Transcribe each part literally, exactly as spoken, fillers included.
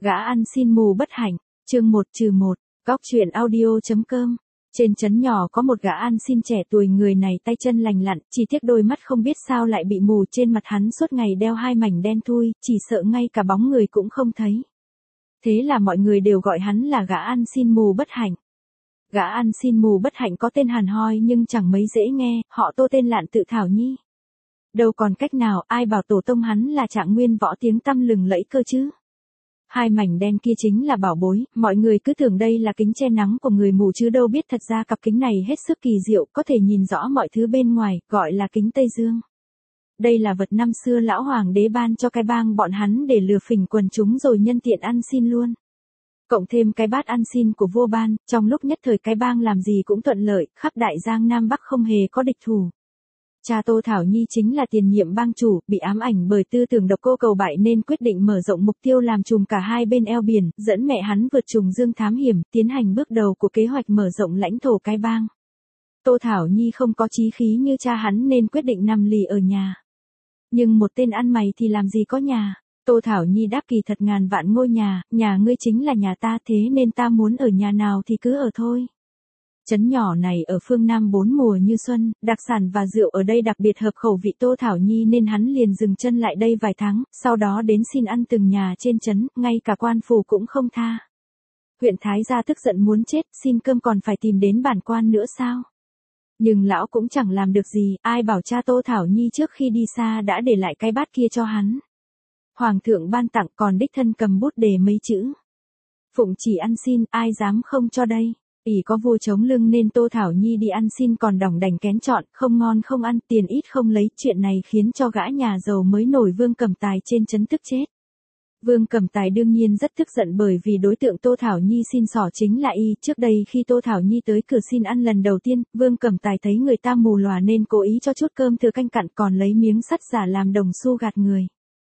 Gã ăn xin mù bất hạnh, chương một trừ một, góc truyện audio.com. Trên trấn nhỏ có một gã ăn xin trẻ tuổi, người này tay chân lành lặn, chỉ tiếc đôi mắt không biết sao lại bị mù, trên mặt hắn suốt ngày đeo hai mảnh đen thui, chỉ sợ ngay cả bóng người cũng không thấy. Thế là mọi người đều gọi hắn là gã ăn xin mù bất hạnh. Gã ăn xin mù bất hạnh có tên hàn hoi nhưng chẳng mấy dễ nghe, họ Tô tên Lạn tự Thảo Nhi. Đâu còn cách nào, ai bảo tổ tông hắn là Trạng Nguyên võ tiếng tăm lừng lẫy cơ chứ. Hai mảnh đen kia chính là bảo bối, mọi người cứ tưởng đây là kính che nắng của người mù chứ đâu biết thật ra cặp kính này hết sức kỳ diệu, có thể nhìn rõ mọi thứ bên ngoài, gọi là kính Tây Dương. Đây là vật năm xưa lão hoàng đế ban cho cái bang bọn hắn để lừa phỉnh quần chúng rồi nhân tiện ăn xin luôn. Cộng thêm cái bát ăn xin của vua ban, trong lúc nhất thời cái bang làm gì cũng thuận lợi, khắp đại giang Nam Bắc không hề có địch thủ. Cha Tô Thảo Nhi chính là tiền nhiệm bang chủ, bị ám ảnh bởi tư tưởng độc cô cầu bại nên quyết định mở rộng mục tiêu làm trùm cả hai bên eo biển, dẫn mẹ hắn vượt trùng dương thám hiểm, tiến hành bước đầu của kế hoạch mở rộng lãnh thổ cái bang. Tô Thảo Nhi không có chí khí như cha hắn nên quyết định nằm lì ở nhà. Nhưng một tên ăn mày thì làm gì có nhà. Tô Thảo Nhi đáp kỳ thật ngàn vạn ngôi nhà, nhà ngươi chính là nhà ta, thế nên ta muốn ở nhà nào thì cứ ở thôi. Trấn nhỏ này ở phương Nam bốn mùa như xuân, đặc sản và rượu ở đây đặc biệt hợp khẩu vị Tô Thảo Nhi nên hắn liền dừng chân lại đây vài tháng, sau đó đến xin ăn từng nhà trên trấn, ngay cả quan phủ cũng không tha. Huyện Thái gia tức giận muốn chết, xin cơm còn phải tìm đến bản quan nữa sao? Nhưng lão cũng chẳng làm được gì, ai bảo cha Tô Thảo Nhi trước khi đi xa đã để lại cái bát kia cho hắn. Hoàng thượng ban tặng còn đích thân cầm bút đề mấy chữ. Phụng chỉ ăn xin, ai dám không cho đây. ỷ có vua chống lưng nên Tô Thảo Nhi đi ăn xin còn đỏng đành kén chọn, không ngon không ăn, tiền ít không lấy, chuyện này khiến cho gã nhà giàu mới nổi Vương Cẩm Tài trên trấn tức chết. Vương Cẩm Tài đương nhiên rất tức giận bởi vì đối tượng Tô Thảo Nhi xin xỏ chính là y, trước đây khi Tô Thảo Nhi tới cửa xin ăn lần đầu tiên, Vương Cẩm Tài thấy người ta mù lòa nên cố ý cho chút cơm thừa canh cặn còn lấy miếng sắt giả làm đồng xu gạt người.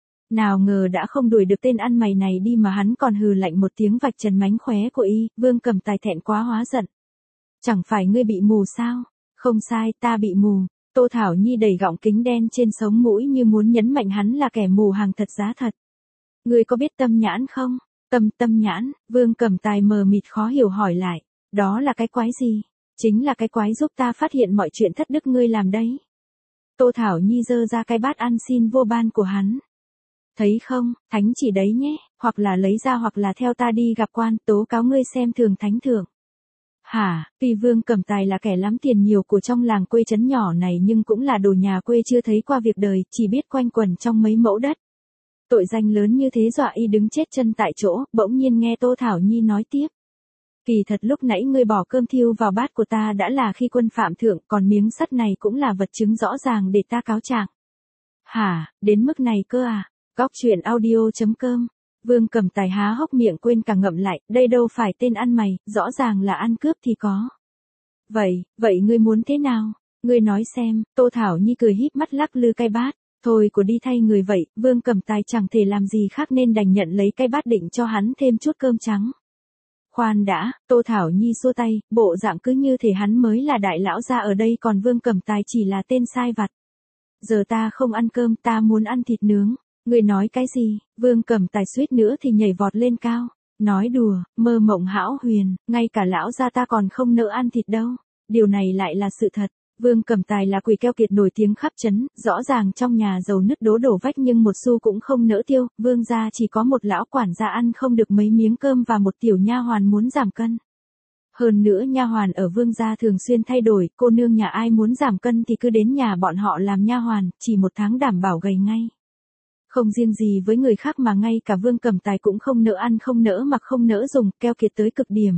Nào ngờ đã không đuổi được tên ăn mày này đi mà hắn còn hừ lạnh một tiếng vạch trần mánh khóe của y, Vương Cẩm Tài thẹn quá hóa giận. Chẳng phải ngươi bị mù sao? Không sai, ta bị mù. Tô Thảo Nhi đẩy gọng kính đen trên sống mũi như muốn nhấn mạnh hắn là kẻ mù hàng thật giá thật. Ngươi có biết tâm nhãn không? Tâm tâm nhãn, Vương Cẩm Tài mờ mịt khó hiểu hỏi lại. Đó là cái quái gì? Chính là cái quái giúp ta phát hiện mọi chuyện thất đức ngươi làm đấy. Tô Thảo Nhi giơ ra cái bát ăn xin vô ban của hắn. Thấy không, thánh chỉ đấy nhé, hoặc là lấy ra hoặc là theo ta đi gặp quan, tố cáo ngươi xem thường thánh thượng. Hả, tuy Vương Cẩm Tài là kẻ lắm tiền nhiều của trong làng quê trấn nhỏ này nhưng cũng là đồ nhà quê chưa thấy qua việc đời, chỉ biết quanh quẩn trong mấy mẫu đất. Tội danh lớn như thế dọa y đứng chết chân tại chỗ, bỗng nhiên nghe Tô Thảo Nhi nói tiếp. Kỳ thật lúc nãy ngươi bỏ cơm thiêu vào bát của ta đã là khi quân phạm thượng, còn miếng sắt này cũng là vật chứng rõ ràng để ta cáo trạng. Hả, đến mức này cơ à? Góc truyện audio.com. Vương Cẩm Tài há hốc miệng quên cả ngậm lại, đây đâu phải tên ăn mày, rõ ràng là ăn cướp thì có. Vậy, vậy ngươi muốn thế nào? Ngươi nói xem, Tô Thảo Nhi cười híp mắt lắc lư cái bát. Thôi của đi thay người vậy, Vương Cẩm Tài chẳng thể làm gì khác nên đành nhận lấy cái bát định cho hắn thêm chút cơm trắng. Khoan đã, Tô Thảo Nhi xua tay, bộ dạng cứ như thể hắn mới là đại lão gia ở đây còn Vương Cẩm Tài chỉ là tên sai vặt. Giờ ta không ăn cơm, ta muốn ăn thịt nướng. Ngươi nói cái gì? Vương Cẩm Tài suýt nữa thì nhảy vọt lên cao. Nói đùa, mơ mộng hão huyền, ngay cả lão gia ta còn không nỡ ăn thịt đâu. Điều này lại là sự thật. Vương Cẩm Tài là quỷ keo kiệt nổi tiếng khắp trấn, rõ ràng trong nhà giàu nứt đố đổ vách nhưng một xu cũng không nỡ tiêu, Vương gia chỉ có một lão quản gia ăn không được mấy miếng cơm và một tiểu nha hoàn muốn giảm cân. Hơn nữa nha hoàn ở Vương gia thường xuyên thay đổi, cô nương nhà ai muốn giảm cân thì cứ đến nhà bọn họ làm nha hoàn, chỉ một tháng đảm bảo gầy ngay. Không riêng gì với người khác mà ngay cả Vương Cẩm Tài cũng không nỡ ăn không nỡ mặc không nỡ dùng, keo kiệt tới cực điểm.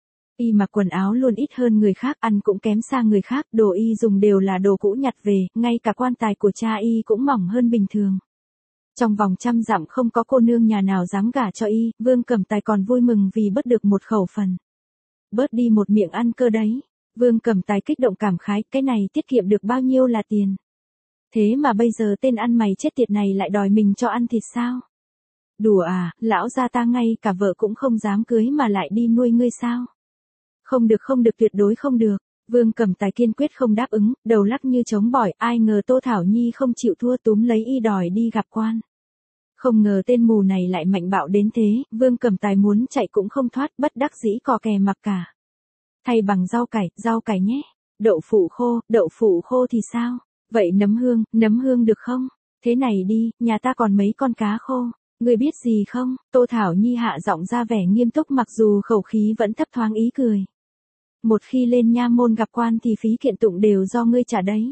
Y mặc quần áo luôn ít hơn người khác, ăn cũng kém xa người khác, đồ y dùng đều là đồ cũ nhặt về, ngay cả quan tài của cha y cũng mỏng hơn bình thường. Trong vòng trăm dặm không có cô nương nhà nào dám gả cho y, Vương Cẩm Tài còn vui mừng vì bớt được một khẩu phần. Bớt đi một miệng ăn cơ đấy. Vương Cẩm Tài kích động cảm khái, cái này tiết kiệm được bao nhiêu là tiền. Thế mà bây giờ tên ăn mày chết tiệt này lại đòi mình cho ăn thịt sao? Đùa à, lão gia ta ngay cả vợ cũng không dám cưới mà lại đi nuôi ngươi sao? Không được không được tuyệt đối không được. Vương Cẩm Tài kiên quyết không đáp ứng, đầu lắc như trống bỏi, ai ngờ Tô Thảo Nhi không chịu thua túm lấy y đòi đi gặp quan. Không ngờ tên mù này lại mạnh bạo đến thế, Vương Cẩm Tài muốn chạy cũng không thoát, bất đắc dĩ cò kè mặc cả. Thay bằng rau cải, rau cải nhé. Đậu phụ khô, đậu phụ khô thì sao? Vậy nấm hương, nấm hương được không? Thế này đi, nhà ta còn mấy con cá khô. Ngươi biết gì không? Tô Thảo Nhi hạ giọng ra vẻ nghiêm túc mặc dù khẩu khí vẫn thấp thoáng ý cười. Một khi lên nha môn gặp quan thì phí kiện tụng đều do ngươi trả đấy.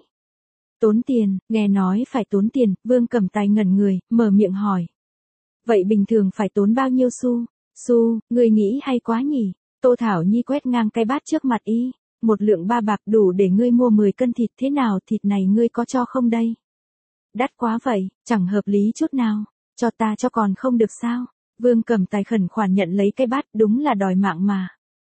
Tốn tiền, nghe nói phải tốn tiền, Vương Cẩm Tài ngẩn người, mở miệng hỏi. Vậy bình thường phải tốn bao nhiêu xu? Xu, ngươi nghĩ hay quá nhỉ? Tô Thảo Nhi quét ngang cái bát trước mặt y. Một lượng ba bạc đủ để ngươi mua mười cân thịt, thế nào, thịt này ngươi có cho không đây? Đắt quá vậy, chẳng hợp lý chút nào. Cho ta cho còn không được sao? Vương Cẩm Tài khẩn khoản nhận lấy cái bát, đúng là đòi mạng mà.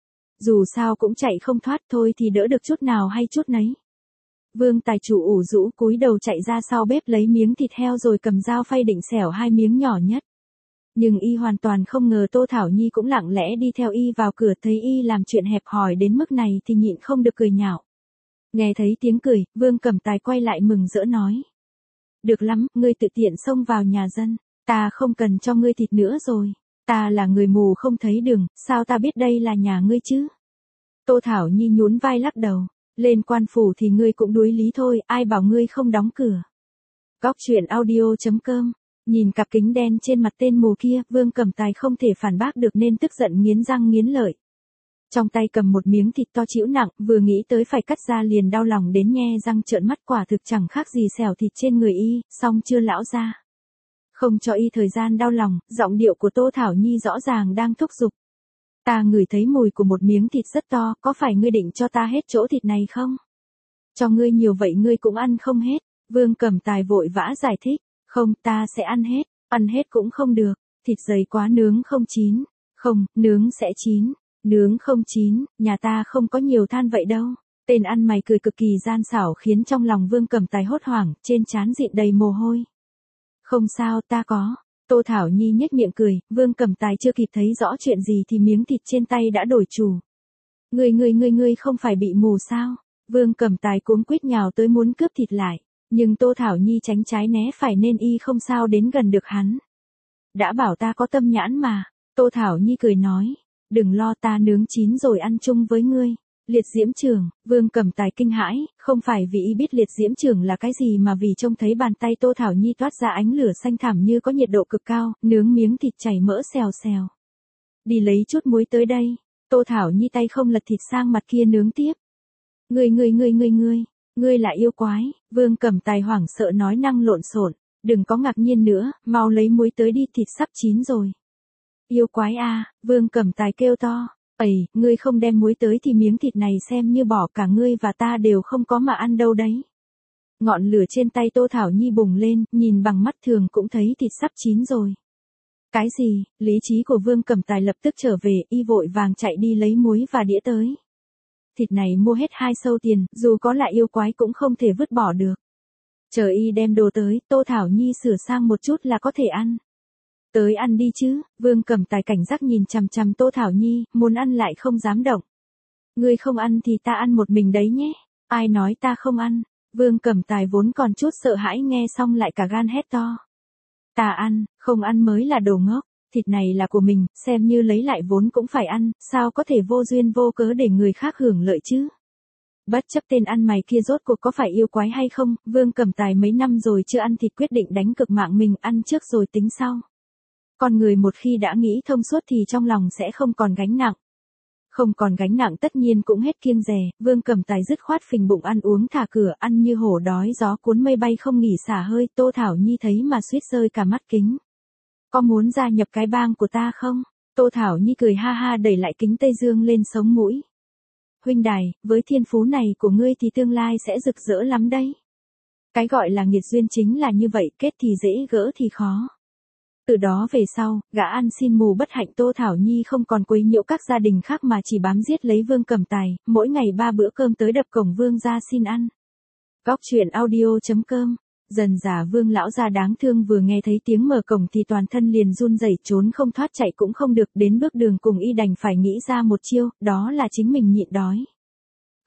Dù sao cũng chạy không thoát thôi thì đỡ được chút nào hay chút nấy. Vương Tài chủ ủ rũ cúi đầu chạy ra sau bếp lấy miếng thịt heo rồi cầm dao phay định xẻo hai miếng nhỏ nhất. Nhưng y hoàn toàn không ngờ Tô Thảo Nhi cũng lặng lẽ đi theo y vào cửa, thấy y làm chuyện hẹp hòi đến mức này thì nhịn không được cười nhạo. Nghe thấy tiếng cười, Vương Cẩm Tài quay lại mừng rỡ nói. Được lắm, ngươi tự tiện xông vào nhà dân, ta không cần cho ngươi thịt nữa rồi. Ta là người mù không thấy đường, sao ta biết đây là nhà ngươi chứ? Tô Thảo Nhi nhún vai lắc đầu. Lên quan phủ thì ngươi cũng đuối lý thôi, ai bảo ngươi không đóng cửa. Góc truyện audio chấm com. Nhìn cặp kính đen trên mặt tên mù kia, Vương Cẩm Tài không thể phản bác được nên tức giận nghiến răng nghiến lợi. Trong tay cầm một miếng thịt to chĩu nặng, vừa nghĩ tới phải cắt ra liền đau lòng đến nhe răng trợn mắt, quả thực chẳng khác gì xẻo thịt trên người y, xong chưa lão ra. Không cho y thời gian đau lòng, giọng điệu của Tô Thảo Nhi rõ ràng đang thúc giục. Ta ngửi thấy mùi của một miếng thịt rất to, có phải ngươi định cho ta hết chỗ thịt này không? Cho ngươi nhiều vậy ngươi cũng ăn không hết. Vương Cẩm Tài vội vã giải thích. Không, ta sẽ ăn hết, ăn hết cũng không được, thịt dày quá nướng không chín. Không, nướng sẽ chín, nướng không chín, nhà ta không có nhiều than vậy đâu. Tên ăn mày cười cực kỳ gian xảo khiến trong lòng Vương Cẩm Tài hốt hoảng, trên trán dịn đầy mồ hôi. Không sao, ta có. Tô Thảo Nhi nhếch miệng cười, Vương Cẩm Tài chưa kịp thấy rõ chuyện gì thì miếng thịt trên tay đã đổi chủ. Ngươi ngươi ngươi ngươi không phải bị mù sao? Vương Cẩm Tài cuống quýt nhào tới muốn cướp thịt lại, nhưng Tô Thảo Nhi tránh trái né phải nên y không sao đến gần được hắn. Đã bảo ta có tâm nhãn mà. Tô Thảo Nhi cười nói, đừng lo, ta nướng chín rồi ăn chung với ngươi. Liệt diễm chưởng, Vương Cẩm Tài kinh hãi, không phải vì y biết liệt diễm chưởng là cái gì mà vì trông thấy bàn tay Tô Thảo Nhi toát ra ánh lửa xanh thẳm như có nhiệt độ cực cao, nướng miếng thịt chảy mỡ xèo xèo. Đi lấy chút muối tới đây. Tô Thảo Nhi tay không lật thịt sang mặt kia nướng tiếp. Ngươi ngươi ngươi ngươi ngươi, ngươi là yêu quái. Vương Cẩm Tài hoảng sợ nói năng lộn xộn, đừng có ngạc nhiên nữa, mau lấy muối tới đi, thịt sắp chín rồi. Yêu quái a, à, Vương Cẩm Tài kêu to. Ây, ngươi không đem muối tới thì miếng thịt này xem như bỏ cả ngươi và ta đều không có mà ăn đâu đấy. Ngọn lửa trên tay Tô Thảo Nhi bùng lên, nhìn bằng mắt thường cũng thấy thịt sắp chín rồi. Cái gì? Lý trí của Vương Cẩm Tài lập tức trở về, y vội vàng chạy đi lấy muối và đĩa tới. Thịt này mua hết hai sâu tiền, dù có là yêu quái cũng không thể vứt bỏ được. Chờ y đem đồ tới, Tô Thảo Nhi sửa sang một chút là có thể ăn. Tới ăn đi chứ. Vương Cẩm Tài cảnh giác nhìn chằm chằm Tô Thảo Nhi, muốn ăn lại không dám động. Ngươi không ăn thì ta ăn một mình đấy nhé. Ai nói ta không ăn? Vương Cẩm Tài vốn còn chút sợ hãi nghe xong lại cả gan hét to. Ta ăn, không ăn mới là đồ ngốc. Thịt này là của mình, xem như lấy lại vốn cũng phải ăn, sao có thể vô duyên vô cớ để người khác hưởng lợi chứ? Bất chấp tên ăn mày kia rốt cuộc có phải yêu quái hay không, Vương Cẩm Tài mấy năm rồi chưa ăn thịt quyết định đánh cực mạng mình, ăn trước rồi tính sau. Con người một khi đã nghĩ thông suốt thì trong lòng sẽ không còn gánh nặng. Không còn gánh nặng tất nhiên cũng hết kiêng dè, Vương Cẩm Tài dứt khoát phình bụng ăn uống thả cửa, ăn như hổ đói gió cuốn mây bay không nghỉ xả hơi. Tô Thảo Nhi thấy mà suýt rơi cả mắt kính. Có muốn gia nhập cái bang của ta không? Tô Thảo Nhi cười ha ha đẩy lại kính Tây Dương lên sống mũi. Huynh đài, với thiên phú này của ngươi thì tương lai sẽ rực rỡ lắm đấy. Cái gọi là nghiệt duyên chính là như vậy, kết thì dễ gỡ thì khó. Từ đó về sau, gã ăn xin mù bất hạnh Tô Thảo Nhi không còn quấy nhiễu các gia đình khác mà chỉ bám giết lấy Vương Cẩm Tài, mỗi ngày ba bữa cơm tới đập cổng Vương gia xin ăn. Góc truyện audio chấm com. Dần dà Vương lão gia đáng thương vừa nghe thấy tiếng mở cổng thì toàn thân liền run rẩy, trốn không thoát chạy cũng không được, đến bước đường cùng y đành phải nghĩ ra một chiêu, đó là chính mình nhịn đói.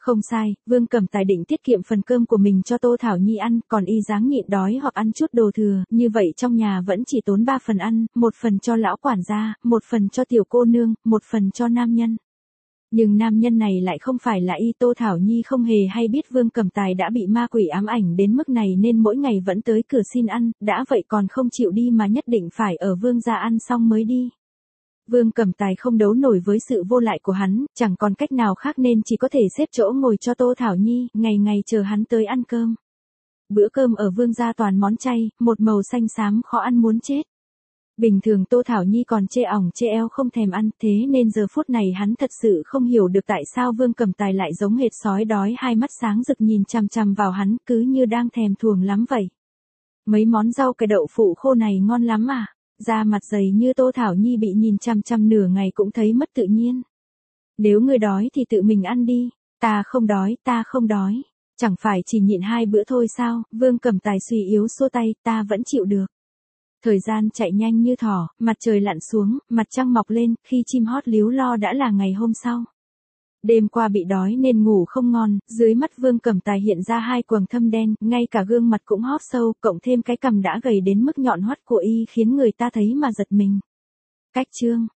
Không sai, Vương Cẩm Tài định tiết kiệm phần cơm của mình cho Tô Thảo Nhi ăn, còn y dáng nhịn đói hoặc ăn chút đồ thừa, như vậy trong nhà vẫn chỉ tốn ba phần ăn, một phần cho lão quản gia, một phần cho tiểu cô nương, một phần cho nam nhân. Nhưng nam nhân này lại không phải là y. Tô Thảo Nhi không hề hay biết Vương Cẩm Tài đã bị ma quỷ ám ảnh đến mức này nên mỗi ngày vẫn tới cửa xin ăn, đã vậy còn không chịu đi mà nhất định phải ở Vương gia ăn xong mới đi. Vương Cẩm Tài không đấu nổi với sự vô lại của hắn, chẳng còn cách nào khác nên chỉ có thể xếp chỗ ngồi cho Tô Thảo Nhi, ngày ngày chờ hắn tới ăn cơm. Bữa cơm ở Vương gia toàn món chay, một màu xanh xám khó ăn muốn chết. Bình thường Tô Thảo Nhi còn chê ỏng chê eo không thèm ăn, thế nên giờ phút này hắn thật sự không hiểu được tại sao Vương Cẩm Tài lại giống hệt sói đói, hai mắt sáng rực nhìn chằm chằm vào hắn, cứ như đang thèm thuồng lắm vậy. Mấy món rau cải đậu phụ khô này ngon lắm à? Da mặt dày như Tô Thảo Nhi bị nhìn chằm chằm nửa ngày cũng thấy mất tự nhiên. Nếu ngươi đói thì tự mình ăn đi, ta không đói, ta không đói. Chẳng phải chỉ nhịn hai bữa thôi sao? Vương Cẩm Tài suy yếu xua tay, ta vẫn chịu được. Thời gian chạy nhanh như thỏ, mặt trời lặn xuống, mặt trăng mọc lên, khi chim hót líu lo đã là ngày hôm sau. Đêm qua bị đói nên ngủ không ngon, dưới mắt Vương Cẩm Tài hiện ra hai quầng thâm đen, ngay cả gương mặt cũng hóp sâu, cộng thêm cái cằm đã gầy đến mức nhọn hoắt của y khiến người ta thấy mà giật mình. Cách chương